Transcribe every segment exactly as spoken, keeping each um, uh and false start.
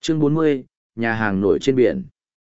Chương bốn mươi, nhà hàng nổi trên biển.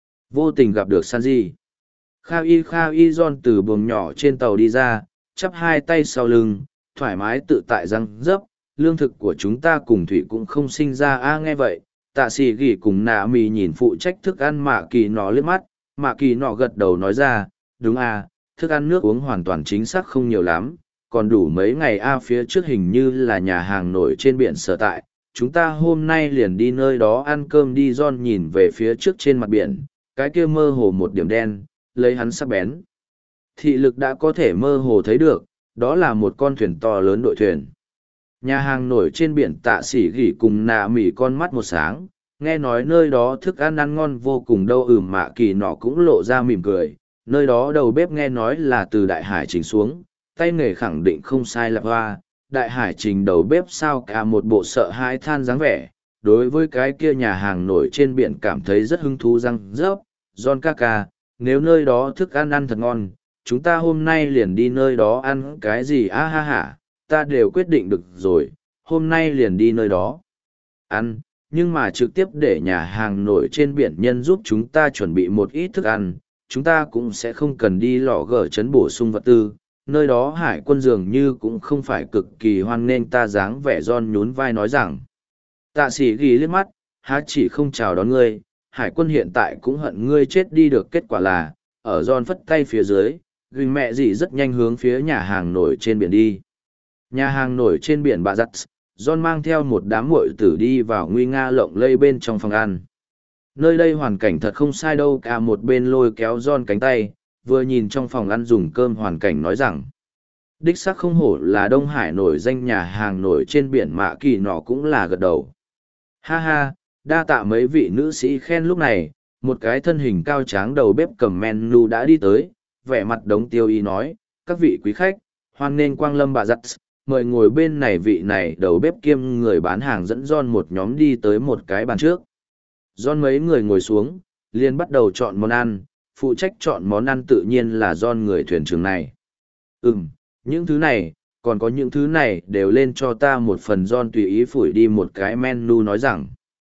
Vô tình gặp được Sanji. Kha y Kha y John từ buồng nhỏ trên tàu đi ra, chắp hai tay sau lưng, thoải mái tự tại răng dấp, lương thực của chúng ta cùng thủy cũng không sinh ra a nghe vậy. Tạ sĩ gỉ cùng nạ mì nhìn phụ trách thức ăn mạ kỳ nọ liếc mắt, mạ kỳ nọ gật đầu nói ra, đúng a, thức ăn nước uống hoàn toàn chính xác không nhiều lắm, còn đủ mấy ngày a phía trước hình như là nhà hàng nổi trên biển sở tại. Chúng ta hôm nay liền đi nơi đó ăn cơm đi. John nhìn về phía trước trên mặt biển, cái kia mơ hồ một điểm đen, lấy hắn sắc bén thị lực đã có thể mơ hồ thấy được, đó là một con thuyền to lớn đội thuyền. Nhà hàng nổi trên biển. Tạ sĩ gỉ cùng nạ mỉ con mắt một sáng, nghe nói nơi đó thức ăn ăn ngon vô cùng đâu. Ừm mạ kỳ nọ cũng lộ ra mỉm cười, nơi đó đầu bếp nghe nói là từ đại hải trình xuống, tay nghề khẳng định không sai lạc hoa. Đại hải trình đầu bếp sao cả một bộ sợ hãi than dáng vẻ, đối với cái kia nhà hàng nổi trên biển cảm thấy rất hứng thú răng rớp. John Kaka, nếu nơi đó thức ăn ăn thật ngon, chúng ta hôm nay liền đi nơi đó ăn cái gì a ha ha, ta đều quyết định được rồi, hôm nay liền đi nơi đó ăn, nhưng mà trực tiếp để nhà hàng nổi trên biển nhân giúp chúng ta chuẩn bị một ít thức ăn, chúng ta cũng sẽ không cần đi lò gở chấn bổ sung vật tư, nơi đó hải quân dường như cũng không phải cực kỳ hoan nghênh ta. Dáng vẻ John nhún vai nói rằng. Tạ sĩ ghi liếc mắt, há chỉ không chào đón ngươi, hải quân hiện tại cũng hận ngươi chết đi được. Kết quả là, ở John phất tay phía dưới, ghi mẹ gì rất nhanh hướng phía nhà hàng nổi trên biển đi. Nhà hàng nổi trên biển bà giặt, John mang theo một đám muội tử đi vào nguy nga lộng lây bên trong phòng ăn. Nơi đây hoàn cảnh thật không sai đâu. Cả một bên lôi kéo John cánh tay, vừa nhìn trong phòng ăn dùng cơm hoàn cảnh nói rằng. Đích xác không hổ là Đông Hải nổi danh nhà hàng nổi trên biển. Mạ kỳ nọ cũng là gật đầu. Ha ha, đa tạ mấy vị nữ sĩ khen. Lúc này, một cái thân hình cao tráng đầu bếp cầm menu đã đi tới, vẻ mặt đống tiêu y nói, các vị quý khách, hoan nghênh quang lâm bà giặt, mời ngồi bên này. Vị này đầu bếp kiêm người bán hàng dẫn John một nhóm đi tới một cái bàn trước. John mấy người ngồi xuống, liền bắt đầu chọn món ăn, phụ trách chọn món ăn tự nhiên là John người thuyền trưởng này. Ừm, những thứ này, còn có những thứ này đều lên cho ta một phần. John tùy ý phủi đi một cái menu nói rằng.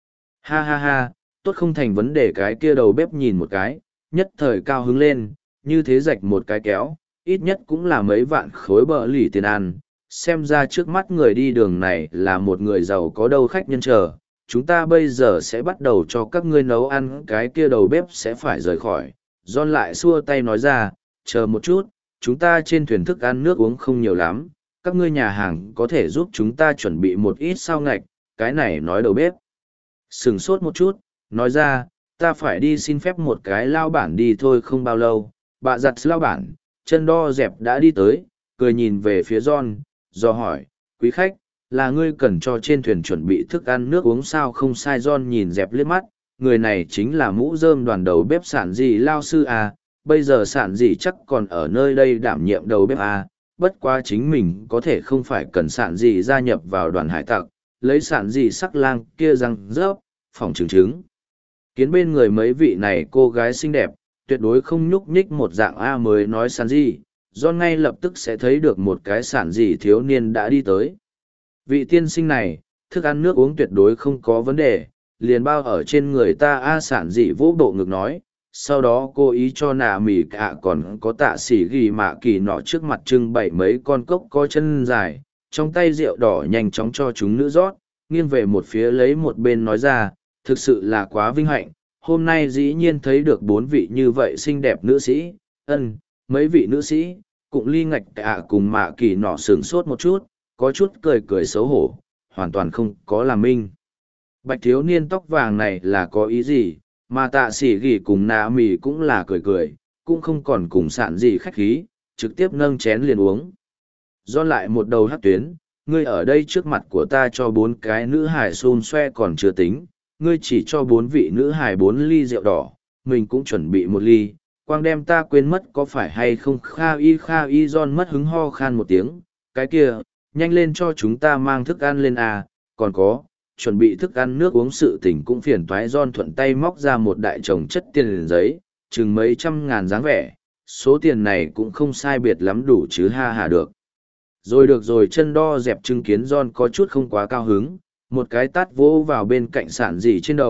Ha ha ha, tốt không thành vấn đề. Cái kia đầu bếp nhìn một cái, nhất thời cao hứng lên, như thế rạch một cái kéo, ít nhất cũng là mấy vạn khối bờ lì tiền ăn. Xem ra trước mắt người đi đường này là một người giàu có đâu. Khách nhân chờ, chúng ta bây giờ sẽ bắt đầu cho các ngươi nấu ăn. Cái kia đầu bếp sẽ phải rời khỏi. John lại xua tay nói ra, chờ một chút, chúng ta trên thuyền thức ăn nước uống không nhiều lắm, các ngươi nhà hàng có thể giúp chúng ta chuẩn bị một ít sao ngạch. Cái này nói đầu bếp sửng sốt một chút, nói ra, ta phải đi xin phép một cái lao bản đi thôi. Không bao lâu, bà giặt lao bản, chân đo dẹp đã đi tới, cười nhìn về phía John, do hỏi, quý khách, là ngươi cần cho trên thuyền chuẩn bị thức ăn nước uống sao? Không sai. John nhìn dẹp liếc mắt, người này chính là mũ rơm đoàn đầu bếp sản dị lao sư à, bây giờ sản dị chắc còn ở nơi đây đảm nhiệm đầu bếp à, bất quá chính mình có thể không phải cần sản dị gia nhập vào đoàn hải tặc, lấy sản dị sắc lang kia răng rớp, phòng trứng trứng. Kiến bên người mấy vị này cô gái xinh đẹp, tuyệt đối không nhúc nhích một dạng A. Mới nói sản dị, John ngay lập tức sẽ thấy được một cái sản dị thiếu niên đã đi tới. Vị tiên sinh này, thức ăn nước uống tuyệt đối không có vấn đề, liền bao ở trên người ta. A. Sản dị vỗ bộ ngực nói, sau đó cô ý cho nạ mỉ cả còn có tạ xỉ ghi mạ kỳ nọ trước mặt trưng bày mấy con cốc có chân dài, trong tay rượu đỏ nhanh chóng cho chúng nữ rót, nghiêng về một phía lấy một bên nói ra, thực sự là quá vinh hạnh, hôm nay dĩ nhiên thấy được bốn vị như vậy xinh đẹp nữ sĩ. Ân, mấy vị nữ sĩ, cũng ly ngạch cả cùng mạ kỳ nọ sửng sốt một chút, có chút cười cười xấu hổ, hoàn toàn không có làm minh bạch thiếu niên tóc vàng này là có ý gì, mà tạ sĩ gỉ cùng nạ mì cũng là cười cười, cũng không còn cùng sạn gì khách khí, trực tiếp nâng chén liền uống. John lại một đầu hắc tuyến, ngươi ở đây trước mặt của ta cho bốn cái nữ hải xôn xoe còn chưa tính, ngươi chỉ cho bốn vị nữ hải bốn ly rượu đỏ, mình cũng chuẩn bị một ly, quang đem ta quên mất có phải hay không? Kha y kha y. John mất hứng ho khan một tiếng, cái kia, nhanh lên cho chúng ta mang thức ăn lên à, còn có, chuẩn bị thức ăn nước uống sự tình cũng phiền toái. John thuận tay móc ra một đại chồng chất tiền giấy, chừng mấy trăm ngàn dáng vẻ, số tiền này cũng không sai biệt lắm đủ chứ ha hà được. Rồi được rồi. Chân đo dẹp chứng kiến John có chút không quá cao hứng, một cái tát vỗ vào bên cạnh sản dị trên đầu,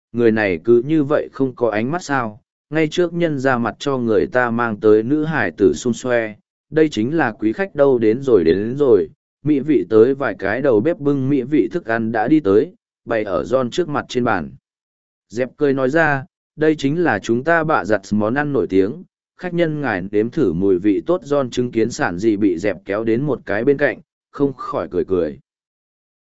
người này cứ như vậy không có ánh mắt sao, ngay trước nhân ra mặt cho người ta mang tới nữ hải tử xun xoe, đây chính là quý khách đâu, đến rồi đến, đến rồi, mỹ vị tới vài cái đầu bếp bưng mỹ vị thức ăn đã đi tới, bày ở John trước mặt trên bàn. Dẹp cười nói ra, đây chính là chúng ta bạ giặt món ăn nổi tiếng, khách nhân ngài nếm thử mùi vị tốt. John chứng kiến sản gì bị dẹp kéo đến một cái bên cạnh, không khỏi cười cười.